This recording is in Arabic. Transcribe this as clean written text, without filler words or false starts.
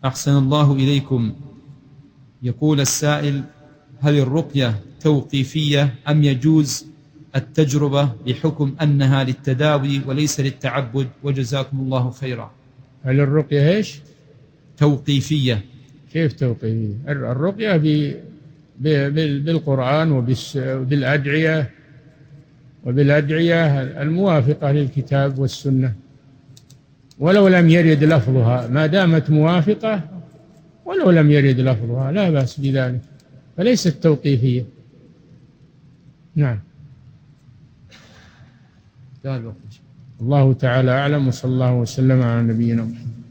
أحسن الله إليكم. يقول السائل: هل الرقية توقيفية أم يجوز التجربة بحكم أنها للتداوي وليس للتعبد؟ وجزاكم الله خيرا. هل الرقية إيش؟ توقيفية. كيف توقيفية؟ الرقية بالقرآن وبالأدعية الموافقة للكتاب والسنة، ولو لم يرد لفظها، ما دامت موافقة ولو لم يرد لفظها لا بأس بذلك، فليست توقيفية. نعم. الله تعالى أعلم، وصلى الله وسلم على نبينا محمد.